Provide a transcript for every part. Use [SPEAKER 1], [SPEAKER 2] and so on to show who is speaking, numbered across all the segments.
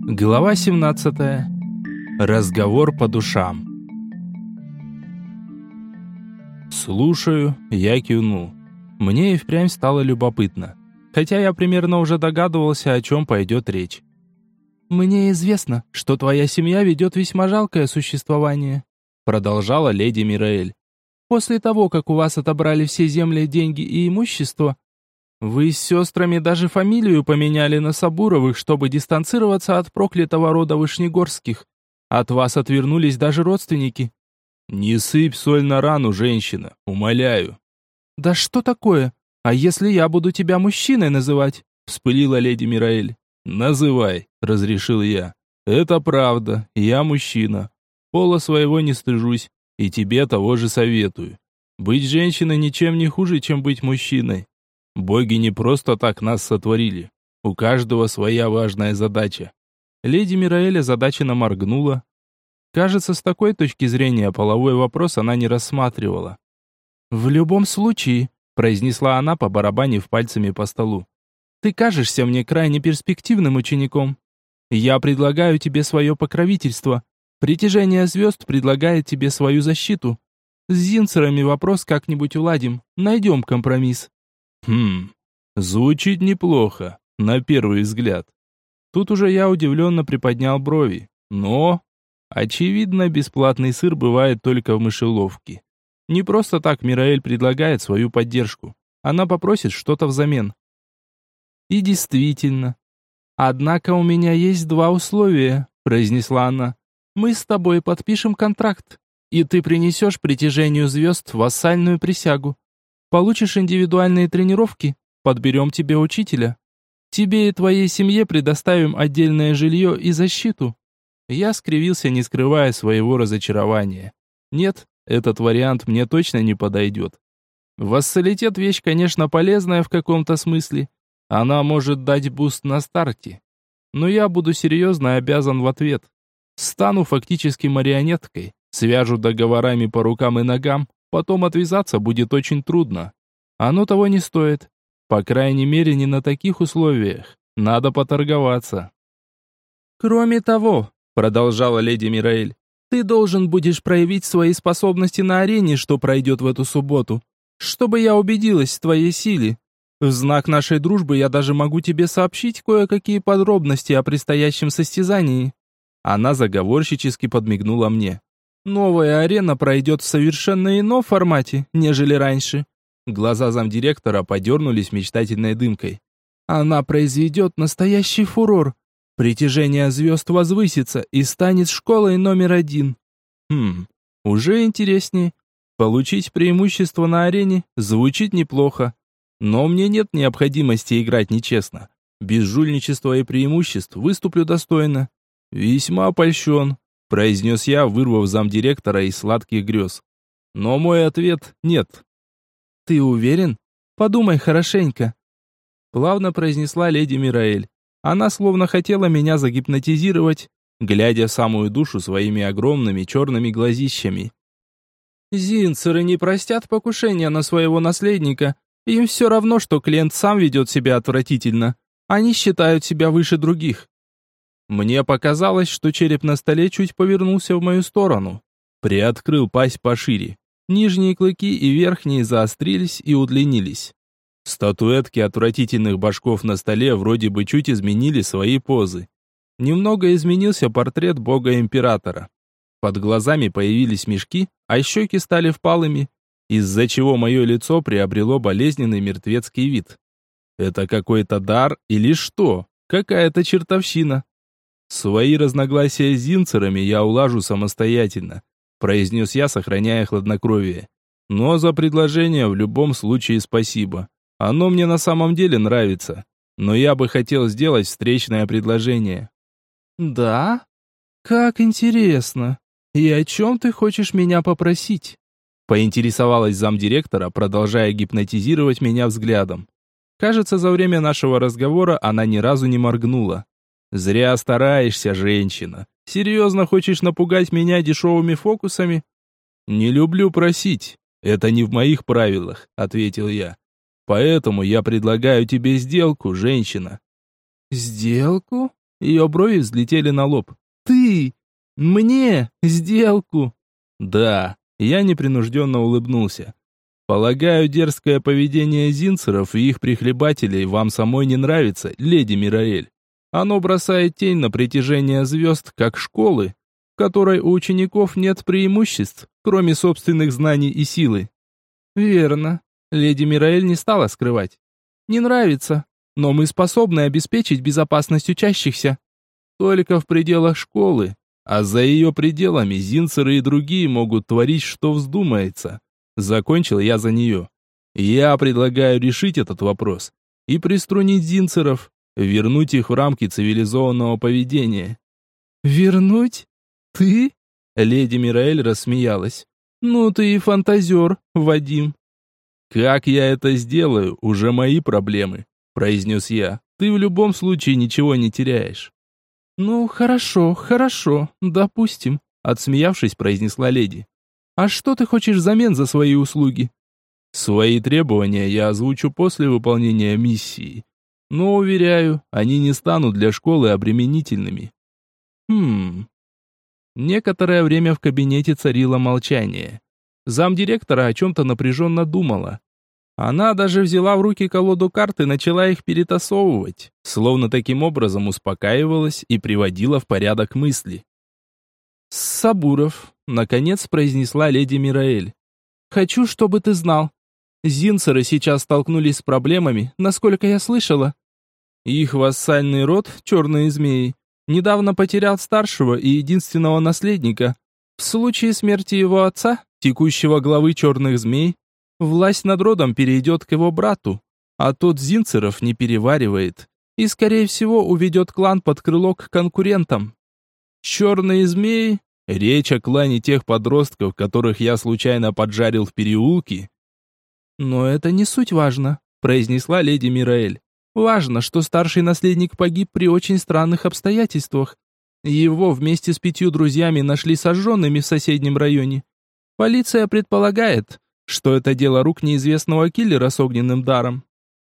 [SPEAKER 1] Глава 17. Разговор по душам. Слушаю, я кивнул. Мне и впрямь стало любопытно. Хотя я примерно уже догадывался, о чем пойдет речь. «Мне известно, что твоя семья ведет весьма жалкое существование», продолжала леди Мираэль. «После того, как у вас отобрали все земли, деньги и имущество, вы с сестрами даже фамилию поменяли на Сабуровых, чтобы дистанцироваться от проклятого рода Вышнегорских. От вас отвернулись даже родственники». «Не сыпь соль на рану, женщина, умоляю». «Да что такое? А если я буду тебя мужчиной называть?» вспылила леди Мираэль. «Называй», — разрешил я. «Это правда, я мужчина. Пола своего не стыжусь, и тебе того же советую. Быть женщиной ничем не хуже, чем быть мужчиной. Боги не просто так нас сотворили. У каждого своя важная задача». Леди Мираэль озадаченно моргнула. Кажется, с такой точки зрения половой вопрос она не рассматривала. «В любом случае», — произнесла она, побарабанив пальцами по столу, «ты кажешься мне крайне перспективным учеником. Я предлагаю тебе свое покровительство. Притяжение звезд предлагает тебе свою защиту. С Зинцерами вопрос как-нибудь уладим, найдем компромисс». Звучит неплохо, на первый взгляд. Тут уже я удивленно приподнял брови. Но, очевидно, бесплатный сыр бывает только в мышеловке. Не просто так Мираэль предлагает свою поддержку. Она попросит что-то взамен. И действительно. «Однако у меня есть два условия», — произнесла она. «Мы с тобой подпишем контракт, и ты принесешь притяжению звезд вассальную присягу. Получишь индивидуальные тренировки, подберем тебе учителя. Тебе и твоей семье предоставим отдельное жилье и защиту». Я скривился, не скрывая своего разочарования. Нет, этот вариант мне точно не подойдет. Вассалитет — вещь, конечно, полезная в каком-то смысле. Она может дать буст на старте. Но я буду серьезно обязан в ответ. Стану фактически марионеткой, свяжу договорами по рукам и ногам, потом отвязаться будет очень трудно. Оно того не стоит. По крайней мере, не на таких условиях. Надо поторговаться. «Кроме того», — продолжала леди Мираэль, «ты должен будешь проявить свои способности на арене, что пройдет в эту субботу, чтобы я убедилась в твоей силе. В знак нашей дружбы я даже могу тебе сообщить кое-какие подробности о предстоящем состязании». Она заговорщически подмигнула мне. «Новая арена пройдет в совершенно ином формате, нежели раньше». Глаза замдиректора подернулись мечтательной дымкой. «Она произведет настоящий фурор. Притяжение звезд возвысится и станет школой номер 1. Уже интереснее. Получить преимущество на арене звучит неплохо. Но мне нет необходимости играть нечестно. Без жульничества и преимуществ выступлю достойно. Весьма польщен», — произнес я, вырвав замдиректора из сладких грез. Но мой ответ — нет. «Ты уверен? Подумай хорошенько», — плавно произнесла леди Мираэль. Она словно хотела меня загипнотизировать, глядя в самую душу своими огромными черными глазищами. «Зинцеры не простят покушения на своего наследника. Им все равно, что клиент сам ведет себя отвратительно. Они считают себя выше других». Мне показалось, что череп на столе чуть повернулся в мою сторону. Приоткрыл пасть пошире. Нижние клыки и верхние заострились и удлинились. Статуэтки отвратительных башков на столе вроде бы чуть изменили свои позы. Немного изменился портрет бога-императора. Под глазами появились мешки, а щеки стали впалыми, из-за чего мое лицо приобрело болезненный мертвецкий вид. Это какой-то дар или что? Какая-то чертовщина. «Свои разногласия с Зинцерами я улажу самостоятельно», произнес я, сохраняя хладнокровие. «Но за предложение в любом случае спасибо. Оно мне на самом деле нравится. Но я бы хотел сделать встречное предложение». «Да? Как интересно. И о чем ты хочешь меня попросить?» Поинтересовалась замдиректора, продолжая гипнотизировать меня взглядом. Кажется, за время нашего разговора она ни разу не моргнула. «Зря стараешься, женщина. Серьезно хочешь напугать меня дешевыми фокусами?» «Не люблю просить. Это не в моих правилах», — ответил я. «Поэтому я предлагаю тебе сделку, женщина». «Сделку?» Ее брови взлетели на лоб. «Ты! Мне! Сделку!» «Да», я непринужденно улыбнулся. «Полагаю, дерзкое поведение зинцеров и их прихлебателей вам самой не нравится, леди Мираэль. Оно бросает тень на притяжение звезд, как школы, в которой у учеников нет преимуществ, кроме собственных знаний и силы». «Верно», леди Мираэль не стала скрывать. «Не нравится, но мы способны обеспечить безопасность учащихся. Только в пределах школы, а за ее пределами зинцеры и другие могут творить, что вздумается». Закончил я за нее. «Я предлагаю решить этот вопрос и приструнить зинцеров, вернуть их в рамки цивилизованного поведения». «Вернуть? Ты?» Леди Мираэль рассмеялась. «Ну ты и фантазер, Вадим». «Как я это сделаю, уже мои проблемы», произнес я. «Ты в любом случае ничего не теряешь». «Ну, хорошо, хорошо, допустим», отсмеявшись, произнесла леди. «А что ты хочешь взамен за свои услуги?» «Свои требования я озвучу после выполнения миссии. Но, уверяю, они не станут для школы обременительными». Некоторое время в кабинете царило молчание. Замдиректора о чем-то напряженно думала. Она даже взяла в руки колоду карт и начала их перетасовывать, словно таким образом успокаивалась и приводила в порядок мысли. «Сабуров», — наконец произнесла леди Мираэль. «Хочу, чтобы ты знал. Зинцеры сейчас столкнулись с проблемами, насколько я слышала. Их вассальный род, черные змеи, недавно потерял старшего и единственного наследника. В случае смерти его отца, текущего главы черных змей, власть над родом перейдет к его брату, а тот зинцеров не переваривает и, скорее всего, уведет клан под крыло к конкурентам. Черные змеи, речь о клане тех подростков, которых я случайно поджарил в переулке». «Но это не суть важно», произнесла леди Мираэль. «Важно, что старший наследник погиб при очень странных обстоятельствах. Его вместе с 5 друзьями нашли сожженными в соседнем районе. Полиция предполагает, что это дело рук неизвестного киллера с огненным даром».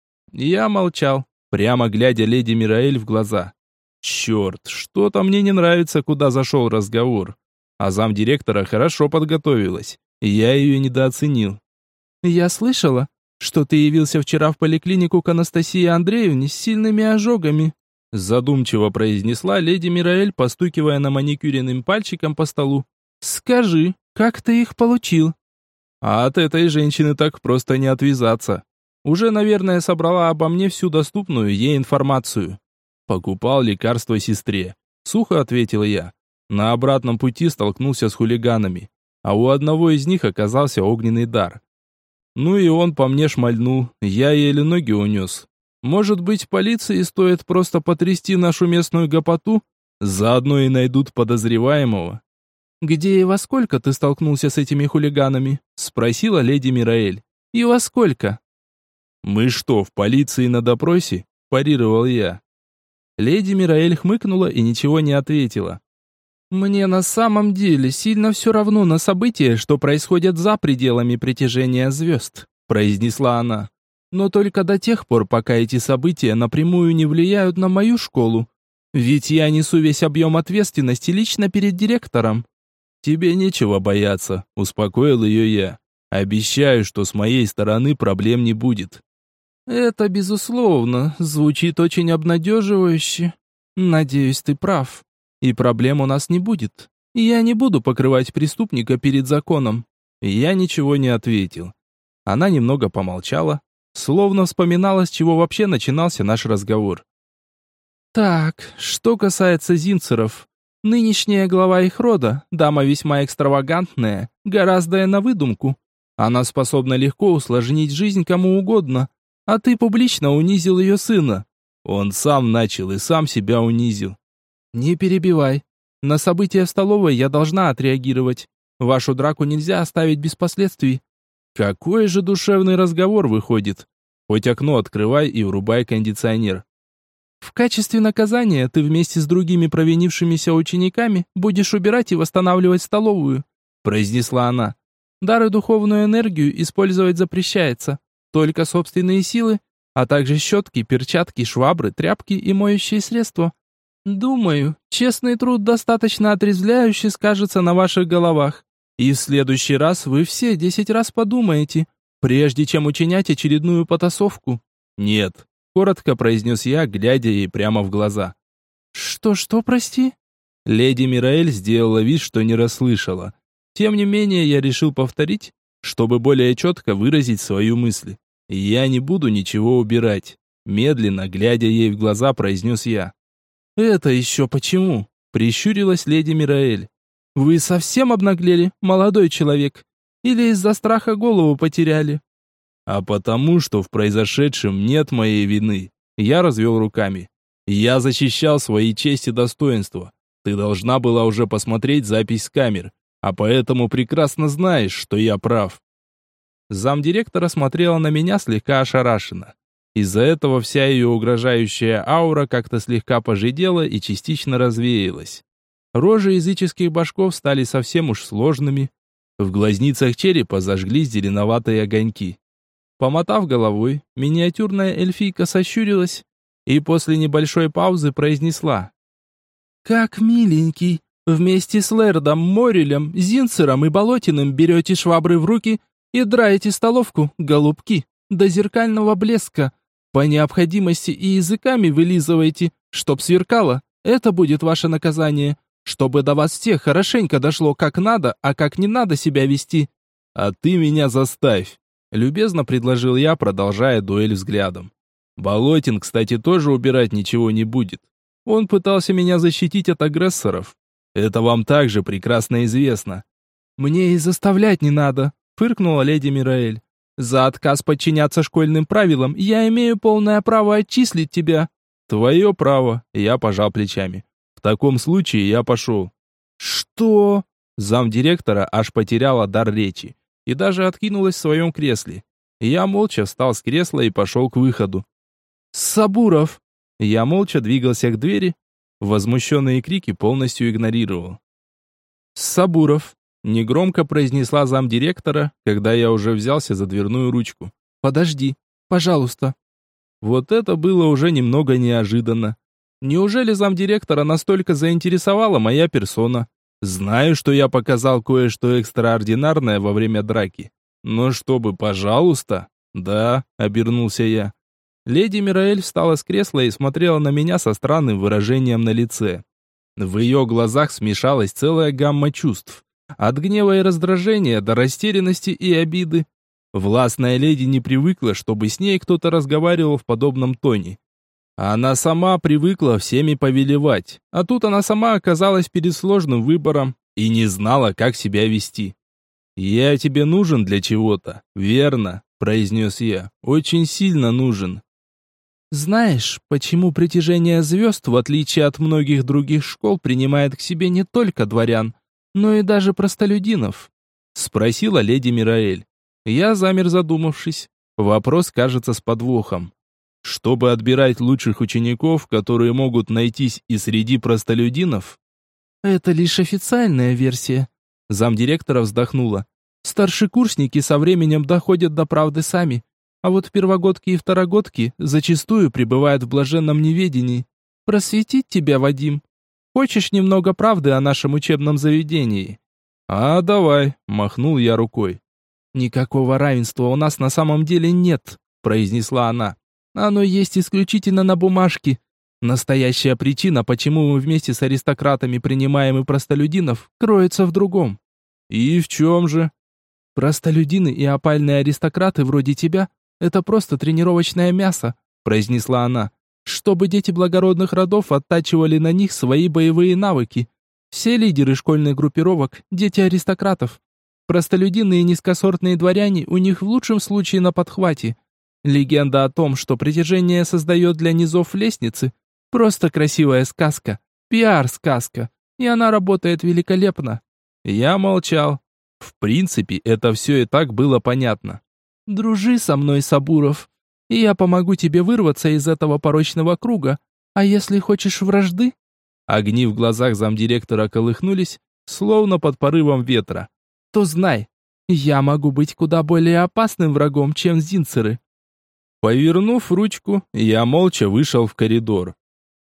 [SPEAKER 1] Я молчал, прямо глядя леди Мираэль в глаза. Черт, что-то мне не нравится, куда зашел разговор. А замдиректора хорошо подготовилась, и я ее недооценил. «Я слышала, что ты явился вчера в поликлинику к Анастасии Андреевне с сильными ожогами», задумчиво произнесла леди Мираэль, постукивая на маникюренным пальчиком по столу. «Скажи, как ты их получил?» А от этой женщины так просто не отвязаться. Уже, наверное, собрала обо мне всю доступную ей информацию. «Покупал лекарство сестре», — сухо ответил я. На обратном пути столкнулся с хулиганами, а у одного из них оказался огненный дар. Ну и он по мне шмальнул, я еле ноги унес. Может быть, полиции стоит просто потрясти нашу местную гопоту? Заодно и найдут подозреваемого. «Где и во сколько ты столкнулся с этими хулиганами?» — спросила леди Мираэль. «И во сколько?» «Мы что, в полиции на допросе?» — парировал я. Леди Мираэль хмыкнула и ничего не ответила. «Мне на самом деле сильно все равно на события, что происходят за пределами притяжения звезд», произнесла она. «Но только до тех пор, пока эти события напрямую не влияют на мою школу. Ведь я несу весь объем ответственности лично перед директором». «Тебе нечего бояться», — успокоил ее я. «Обещаю, что с моей стороны проблем не будет». «Это, безусловно, звучит очень обнадеживающе. Надеюсь, ты прав. И проблем у нас не будет. Я не буду покрывать преступника перед законом». Я ничего не ответил. Она немного помолчала, словно вспоминала, с чего вообще начинался наш разговор. «Так, что касается зинцеров. Нынешняя глава их рода, дама весьма экстравагантная, гораздо на выдумку. Она способна легко усложнить жизнь кому угодно, а ты публично унизил ее сына. Он сам начал и сам себя унизил». «Не перебивай. На события в столовой я должна отреагировать. Вашу драку нельзя оставить без последствий». Какой же душевный разговор выходит. Хоть окно открывай и врубай кондиционер. «В качестве наказания ты вместе с другими провинившимися учениками будешь убирать и восстанавливать столовую», произнесла она. «Дар и духовную энергию использовать запрещается. Только собственные силы, а также щетки, перчатки, швабры, тряпки и моющие средства. Думаю, честный труд достаточно отрезвляюще скажется на ваших головах. И в следующий раз вы все 10 раз подумаете, прежде чем учинять очередную потасовку. Нет, коротко произнес я, глядя ей прямо в глаза. Что, прости? Леди Мираэль сделала вид, что не расслышала. Тем не менее, я решил повторить, чтобы более четко выразить свою мысль. Я не буду ничего убирать. Медленно, глядя ей в глаза, произнес я. «Это еще почему?» — прищурилась леди Мираэль. «Вы совсем обнаглели, молодой человек? Или из-за страха голову потеряли?» «А потому, что в произошедшем нет моей вины». Я развел руками. «Я защищал свои честь и достоинство. Ты должна была уже посмотреть запись с камер, а поэтому прекрасно знаешь, что я прав». Замдиректора смотрела на меня слегка ошарашенно. Из-за этого вся ее угрожающая аура как-то слегка пожидела и частично развеялась. Рожи языческих башков стали совсем уж сложными. В глазницах черепа зажглись зеленоватые огоньки. Помотав головой, миниатюрная эльфийка сощурилась и после небольшой паузы произнесла. «Как миленький! Вместе с Лэрдом, Морелем, Зинцером и Болотиным берете швабры в руки и драете столовку, голубки, до зеркального блеска. По необходимости и языками вылизывайте, чтоб сверкало. Это будет ваше наказание, чтобы до вас всех хорошенько дошло, как надо, а как не надо себя вести». «А ты меня заставь», — любезно предложил я, продолжая дуэль взглядом. «Болотин, кстати, тоже убирать ничего не будет. Он пытался меня защитить от агрессоров. Это вам также прекрасно известно». «Мне и заставлять не надо», — фыркнула леди Мираэль. «За отказ подчиняться школьным правилам я имею полное право отчислить тебя». «Твое право», — я пожал плечами. «В таком случае я пошел». «Что?» Замдиректора аж потеряла дар речи и даже откинулась в своем кресле. Я молча встал с кресла и пошел к выходу. «Сабуров!» Я молча двигался к двери, возмущенные крики полностью игнорировал. «Сабуров!» Негромко произнесла замдиректора, когда я уже взялся за дверную ручку. «Подожди, пожалуйста». Вот это было уже немного неожиданно. Неужели замдиректора настолько заинтересовала моя персона? Знаю, что я показал кое-что экстраординарное во время драки. Но чтобы, пожалуйста... Да, обернулся я. Леди Мираэль встала с кресла и смотрела на меня со странным выражением на лице. В ее глазах смешалась целая гамма чувств. От гнева и раздражения до растерянности и обиды. Властная леди не привыкла, чтобы с ней кто-то разговаривал в подобном тоне. Она сама привыкла всеми повелевать, а тут она сама оказалась перед сложным выбором и не знала, как себя вести. «Я тебе нужен для чего-то, верно?» – произнес я. «Очень сильно нужен». «Знаешь, почему притяжение звезд, в отличие от многих других школ, принимает к себе не только дворян, но и даже простолюдинов?» — спросила леди Мираэль. Я замер, задумавшись. Вопрос кажется с подвохом. Чтобы отбирать лучших учеников, которые могут найтись и среди простолюдинов? Это лишь официальная версия. Замдиректора вздохнула. Старшекурсники со временем доходят до правды сами, а вот первогодки и второгодки зачастую пребывают в блаженном неведении. Просветить тебя, Вадим. Хочешь немного правды о нашем учебном заведении?» «А, давай», — махнул я рукой. «Никакого равенства у нас на самом деле нет», — произнесла она. «Оно есть исключительно на бумажке. Настоящая причина, почему мы вместе с аристократами принимаем и простолюдинов, кроется в другом». «И в чем же?» «Простолюдины и опальные аристократы вроде тебя — это просто тренировочное мясо», — произнесла она. «Чтобы дети благородных родов оттачивали на них свои боевые навыки. Все лидеры школьных группировок – дети аристократов. Простолюдины и низкосортные дворяне у них в лучшем случае на подхвате. Легенда о том, что притяжение создает для низов лестницы – просто красивая сказка, пиар-сказка, и она работает великолепно». Я молчал. В принципе, это все и так было понятно. «Дружи со мной, Сабуров, и я помогу тебе вырваться из этого порочного круга. А если хочешь вражды?» Огни в глазах замдиректора колыхнулись, словно под порывом ветра. «То знай, я могу быть куда более опасным врагом, чем Зинцеры». Повернув ручку, я молча вышел в коридор.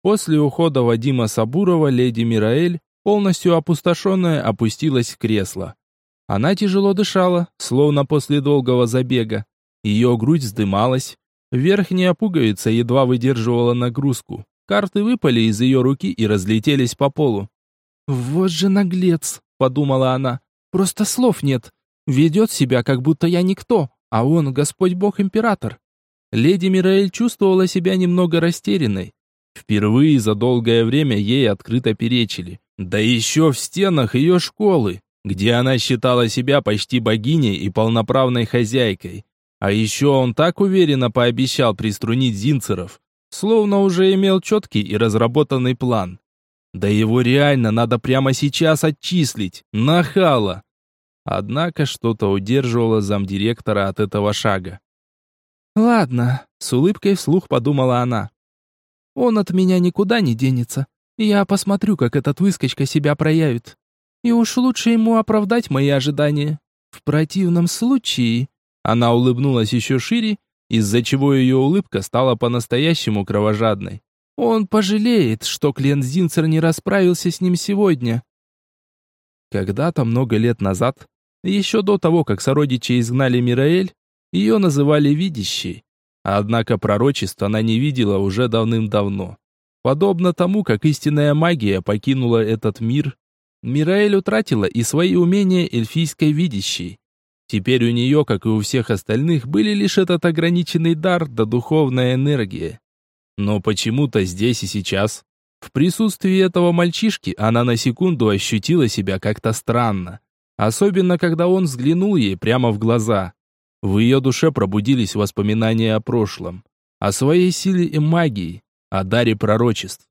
[SPEAKER 1] После ухода Вадима Сабурова леди Мираэль, полностью опустошенная, опустилась в кресло. Она тяжело дышала, словно после долгого забега. Ее грудь вздымалась, верхняя пуговица едва выдерживала нагрузку. Карты выпали из ее руки и разлетелись по полу. «Вот же наглец», — подумала она, — «просто слов нет. Ведет себя, как будто я никто, а он Господь Бог-Император». Леди Мираэль чувствовала себя немного растерянной. Впервые за долгое время ей открыто перечили. Да еще в стенах ее школы, где она считала себя почти богиней и полноправной хозяйкой. А еще он так уверенно пообещал приструнить Зинцеров, словно уже имел четкий и разработанный план. Да его реально надо прямо сейчас отчислить, нахала. Однако что-то удерживало замдиректора от этого шага. «Ладно», — с улыбкой вслух подумала она. «Он от меня никуда не денется. Я посмотрю, как этот выскочка себя проявит. И уж лучше ему оправдать мои ожидания. В противном случае...» Она улыбнулась еще шире, из-за чего ее улыбка стала по-настоящему кровожадной. «Он пожалеет, что Клен Зинцер не расправился с ним сегодня». Когда-то много лет назад, еще до того, как сородичи изгнали Мираэль, ее называли видящей. Однако пророчеств она не видела уже давным-давно. Подобно тому, как истинная магия покинула этот мир, Мираэль утратила и свои умения эльфийской видящей. Теперь у нее, как и у всех остальных, были лишь этот ограниченный дар да духовная энергия. Но почему-то здесь и сейчас, в присутствии этого мальчишки, она на секунду ощутила себя как-то странно. Особенно, когда он взглянул ей прямо в глаза. В ее душе пробудились воспоминания о прошлом, о своей силе и магии, о даре пророчеств.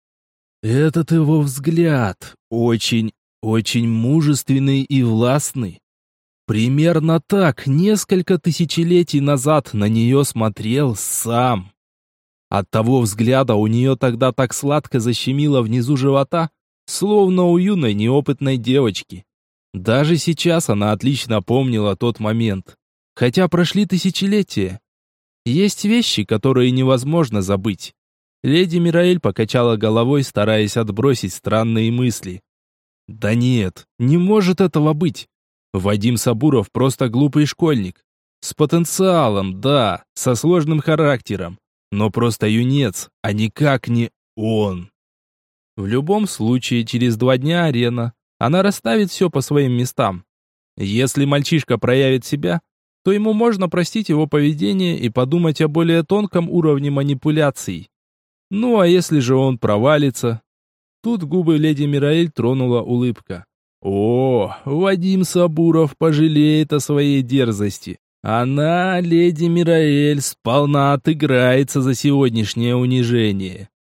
[SPEAKER 1] Этот его взгляд очень мужественный и властный. Примерно так несколько тысячелетий назад на нее смотрел сам. От того взгляда у нее тогда так сладко защемило внизу живота, словно у юной неопытной девочки. Даже сейчас она отлично помнила тот момент. Хотя прошли тысячелетия. Есть вещи, которые невозможно забыть. Леди Мираэль покачала головой, стараясь отбросить странные мысли. Да нет, не может этого быть. Вадим Сабуров просто глупый школьник. С потенциалом, да, со сложным характером. Но просто юнец, а никак не он. В любом случае, через 2 дня арена. Она расставит все по своим местам. Если мальчишка проявит себя, то ему можно простить его поведение и подумать о более тонком уровне манипуляций. Ну а если же он провалится? Тут губы леди Мираэль тронула улыбка. О, Вадим Сабуров пожалеет о своей дерзости. Она, леди Мираэль, сполна отыграется за сегодняшнее унижение.